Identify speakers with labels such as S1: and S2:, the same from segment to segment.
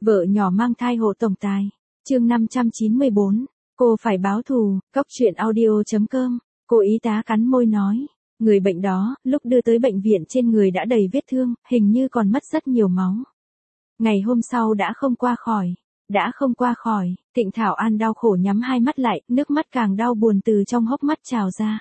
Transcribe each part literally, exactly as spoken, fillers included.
S1: Vợ nhỏ mang thai hộ tổng tài. Chương năm trăm chín mươi bốn. Cô phải báo thù. Cốc truyện audio chấm com. Cô y tá cắn môi nói. Người bệnh đó, lúc đưa tới bệnh viện trên người đã đầy vết thương, hình như còn mất rất nhiều máu. Ngày hôm sau đã không qua khỏi. Đã không qua khỏi, Thịnh Thảo An đau khổ nhắm hai mắt lại, nước mắt càng đau buồn từ trong hốc mắt trào ra.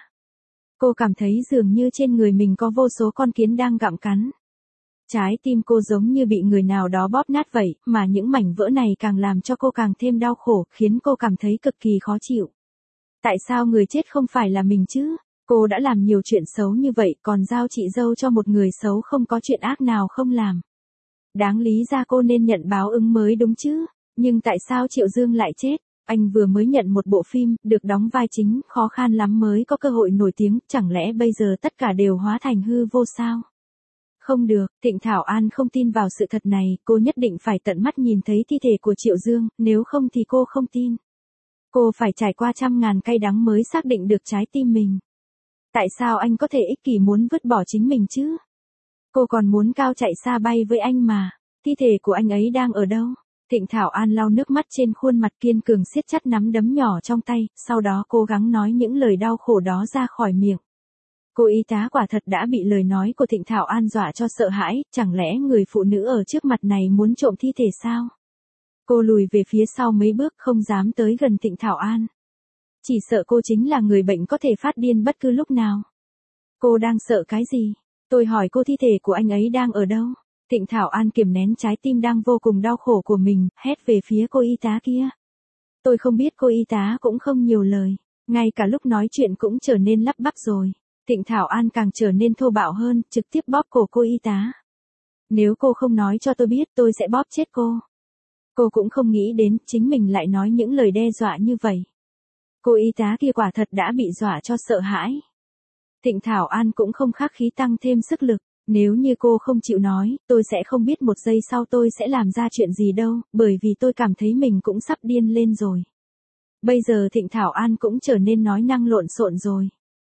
S1: Cô cảm thấy dường như trên người mình có vô số con kiến đang gặm cắn. Trái tim cô giống như bị người nào đó bóp nát vậy, mà những mảnh vỡ này càng làm cho cô càng thêm đau khổ, khiến cô cảm thấy cực kỳ khó chịu. Tại sao người chết không phải là mình chứ? Cô đã làm nhiều chuyện xấu như vậy, còn giao chị dâu cho một người xấu không có chuyện ác nào không làm. Đáng lý ra cô nên nhận báo ứng mới đúng chứ, nhưng tại sao Triệu Dương lại chết? Anh vừa mới nhận một bộ phim, được đóng vai chính, khó khăn lắm mới có cơ hội nổi tiếng, chẳng lẽ bây giờ tất cả đều hóa thành hư vô sao? Không được, Thịnh Thảo An không tin vào sự thật này, cô nhất định phải tận mắt nhìn thấy thi thể của Triệu Dương, nếu không thì cô không tin. Cô phải trải qua trăm ngàn cay đắng mới xác định được trái tim mình. Tại sao anh có thể ích kỷ muốn vứt bỏ chính mình chứ? Cô còn muốn cao chạy xa bay với anh mà. Thi thể của anh ấy đang ở đâu? Thịnh Thảo An lau nước mắt trên khuôn mặt kiên cường siết chặt nắm đấm nhỏ trong tay, sau đó cố gắng nói những lời đau khổ đó ra khỏi miệng. Cô y tá quả thật đã bị lời nói của Thịnh Thảo An dọa cho sợ hãi, chẳng lẽ người phụ nữ ở trước mặt này muốn trộm thi thể sao? Cô lùi về phía sau mấy bước không dám tới gần Thịnh Thảo An. Chỉ sợ cô chính là người bệnh có thể phát điên bất cứ lúc nào. Cô đang sợ cái gì? Tôi hỏi cô thi thể của anh ấy đang ở đâu? Thịnh Thảo An kiềm nén trái tim đang vô cùng đau khổ của mình, hét về phía cô y tá kia. Tôi không biết, cô y tá cũng không nhiều lời, ngay cả lúc nói chuyện cũng trở nên lắp bắp rồi. Thịnh Thảo An càng trở nên thô bạo hơn, trực tiếp bóp cổ cô y tá. Nếu cô không nói cho tôi biết, tôi sẽ bóp chết cô. Cô cũng không nghĩ đến chính mình lại nói những lời đe dọa như vậy. Cô y tá kia quả thật đã bị dọa cho sợ hãi. Thịnh Thảo An cũng không khách khí tăng thêm sức lực. Nếu như cô không chịu nói, tôi sẽ không biết một giây sau tôi sẽ làm ra chuyện gì đâu, bởi vì tôi cảm thấy mình cũng sắp điên lên rồi. Bây giờ Thịnh Thảo An cũng trở nên nói năng lộn xộn rồi.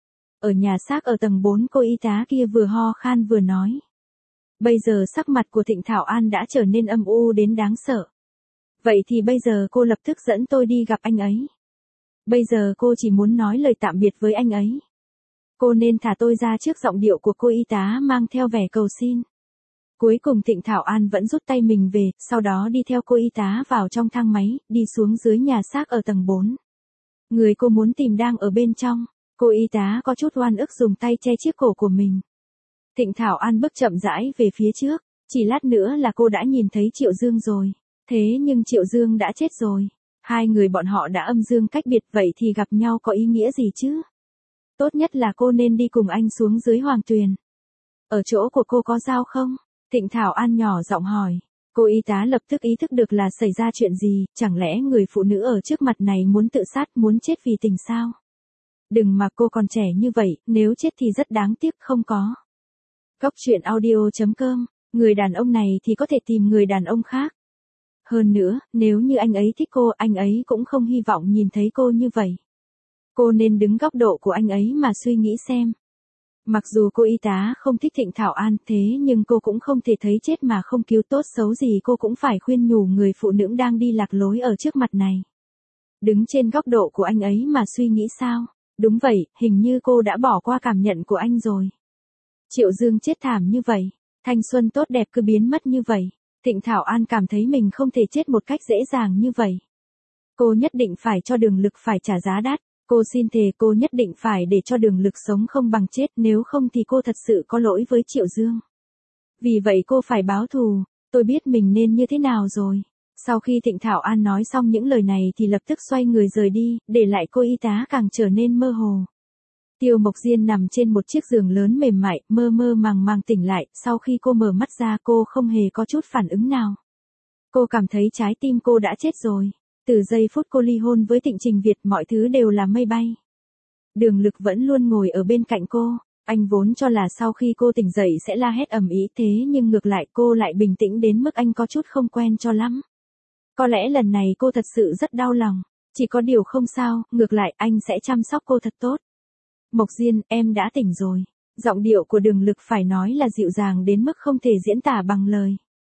S1: Ở nhà xác ở tầng bốn, cô y tá kia vừa ho khan vừa nói. Bây giờ sắc mặt của Thịnh Thảo An đã trở nên âm u đến đáng sợ. Vậy thì bây giờ cô lập tức dẫn tôi đi gặp anh ấy. Bây giờ cô chỉ muốn nói lời tạm biệt với anh ấy. Cô nên thả tôi ra trước, giọng điệu của cô y tá mang theo vẻ cầu xin. Cuối cùng Thịnh Thảo An vẫn rút tay mình về, sau đó đi theo cô y tá vào trong thang máy, đi xuống dưới nhà xác ở tầng bốn. Người cô muốn tìm đang ở bên trong. Cô y tá có chút oan ức dùng tay che chiếc cổ của mình. Thịnh Thảo An bước chậm rãi về phía trước, chỉ lát nữa là cô đã nhìn thấy Triệu Dương rồi. Thế nhưng Triệu Dương đã chết rồi. Hai người bọn họ đã âm dương cách biệt, vậy thì gặp nhau có ý nghĩa gì chứ? Tốt nhất là cô nên đi cùng anh xuống dưới Hoàng Tuyền. Ở chỗ của cô có dao không? Thịnh Thảo An nhỏ giọng hỏi. Cô y tá lập tức ý thức được là xảy ra chuyện gì, chẳng lẽ người phụ nữ ở trước mặt này muốn tự sát, muốn chết vì tình sao? Đừng, mà cô còn trẻ như vậy, nếu chết thì rất đáng tiếc, không có. Cốc truyện audio chấm com, người đàn ông này thì có thể tìm người đàn ông khác. Hơn nữa, nếu như anh ấy thích cô, anh ấy cũng không hy vọng nhìn thấy cô như vậy. Cô nên đứng góc độ của anh ấy mà suy nghĩ xem. Mặc dù cô y tá không thích Thịnh Thảo An, thế nhưng cô cũng không thể thấy chết mà không cứu, tốt xấu gì cô cũng phải khuyên nhủ người phụ nữ đang đi lạc lối ở trước mặt này. Đứng trên góc độ của anh ấy mà suy nghĩ sao? Đúng vậy, hình như cô đã bỏ qua cảm nhận của anh rồi. Triệu Dương chết thảm như vậy, thanh xuân tốt đẹp cứ biến mất như vậy. Thịnh Thảo An cảm thấy mình không thể chết một cách dễ dàng như vậy. Cô nhất định phải cho Đường Lực phải trả giá đắt. Cô xin thề cô nhất định phải để cho Đường Lực sống không bằng chết, nếu không thì cô thật sự có lỗi với Triệu Dương. Vì vậy cô phải báo thù, tôi biết mình nên như thế nào rồi. Sau khi Thịnh Thảo An nói xong những lời này thì lập tức xoay người rời đi, để lại cô y tá càng trở nên mơ hồ. Tiêu Mộc Diên nằm trên một chiếc giường lớn mềm mại, mơ mơ màng màng tỉnh lại, sau khi cô mở mắt ra cô không hề có chút phản ứng nào. Cô cảm thấy trái tim cô đã chết rồi. Từ giây phút cô ly hôn với Thịnh Trình Việt, mọi thứ đều là mây bay. Đường Lực vẫn luôn ngồi ở bên cạnh cô, anh vốn cho là sau khi cô tỉnh dậy sẽ la hét ầm ĩ, thế nhưng ngược lại cô lại bình tĩnh đến mức anh có chút không quen cho lắm. Có lẽ lần này cô thật sự rất đau lòng, chỉ có điều không sao, ngược lại anh sẽ chăm sóc cô thật tốt. Mộc Diên, em đã tỉnh rồi. Giọng điệu của Đường Lực phải nói là dịu dàng đến mức không thể diễn tả bằng lời.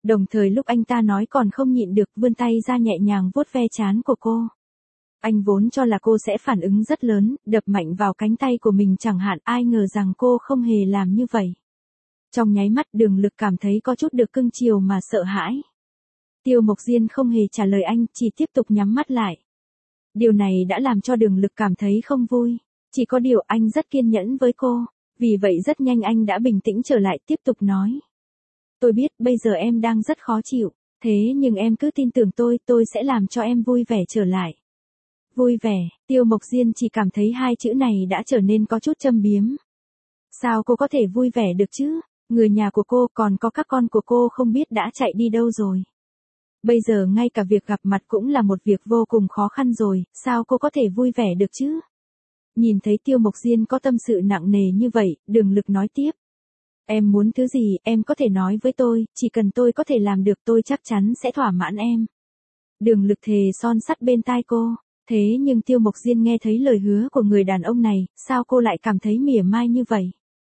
S1: Đồng thời lúc anh ta nói còn không nhịn được vươn tay ra nhẹ nhàng vuốt ve trán của cô. Anh vốn cho là cô sẽ phản ứng rất lớn, đập mạnh vào cánh tay của mình chẳng hạn, ai ngờ rằng cô không hề làm như vậy. Trong nháy mắt Đường Lực cảm thấy có chút được cưng chiều mà sợ hãi. Tiêu Mộc Diên không hề trả lời anh, chỉ tiếp tục nhắm mắt lại. Điều này đã làm cho Đường Lực cảm thấy không vui. Chỉ có điều anh rất kiên nhẫn với cô, vì vậy rất nhanh anh đã bình tĩnh trở lại tiếp tục nói. Tôi biết bây giờ em đang rất khó chịu, thế nhưng em cứ tin tưởng tôi, tôi sẽ làm cho em vui vẻ trở lại. Vui vẻ, Tiêu Mộc Diên chỉ cảm thấy hai chữ này đã trở nên có chút châm biếm. Sao cô có thể vui vẻ được chứ? Người nhà của cô còn có các con của cô không biết đã chạy đi đâu rồi. Bây giờ ngay cả việc gặp mặt cũng là một việc vô cùng khó khăn rồi, sao cô có thể vui vẻ được chứ? Nhìn thấy Tiêu Mộc Diên có tâm sự nặng nề như vậy, Đường Lực nói tiếp. Em muốn thứ gì, em có thể nói với tôi, chỉ cần tôi có thể làm được tôi chắc chắn sẽ thỏa mãn em. Đường Lực thề son sắt bên tai cô, thế nhưng Tiêu Mộc Diên nghe thấy lời hứa của người đàn ông này, sao cô lại cảm thấy mỉa mai như vậy?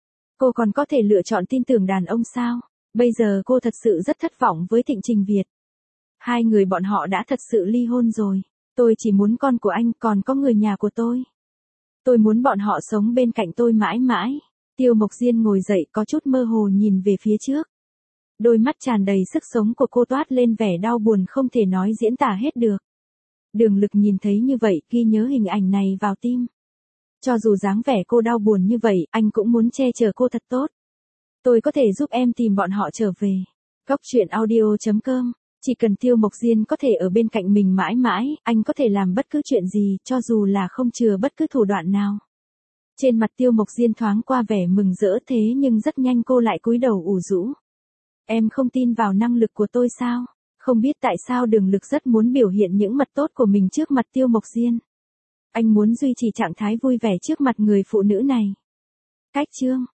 S1: Cô còn có thể lựa chọn tin tưởng đàn ông sao? Bây giờ cô thật sự rất thất vọng với Thịnh Trình Việt. Hai người bọn họ đã thật sự ly hôn rồi. Tôi chỉ muốn con của anh, còn có người nhà của tôi. Tôi muốn bọn họ sống bên cạnh tôi mãi mãi. Tiêu Mộc Diên ngồi dậy có chút mơ hồ nhìn về phía trước. Đôi mắt tràn đầy sức sống của cô toát lên vẻ đau buồn không thể nói diễn tả hết được. Đường Lực nhìn thấy như vậy, ghi nhớ hình ảnh này vào tim. Cho dù dáng vẻ cô đau buồn như vậy, anh cũng muốn che chở cô thật tốt. Tôi có thể giúp em tìm bọn họ trở về. Góc truyện audio chấm com. Chỉ cần Tiêu Mộc Diên có thể ở bên cạnh mình mãi mãi, anh có thể làm bất cứ chuyện gì, cho dù là không chừa bất cứ thủ đoạn nào. Trên mặt Tiêu Mộc Diên thoáng qua vẻ mừng rỡ thế nhưng rất nhanh cô lại cúi đầu ủ rũ. Em không tin vào năng lực của tôi sao? Không biết tại sao Đường Lực rất muốn biểu hiện những mặt tốt của mình trước mặt Tiêu Mộc Diên. Anh muốn duy trì trạng thái vui vẻ trước mặt người phụ nữ này. Cách chương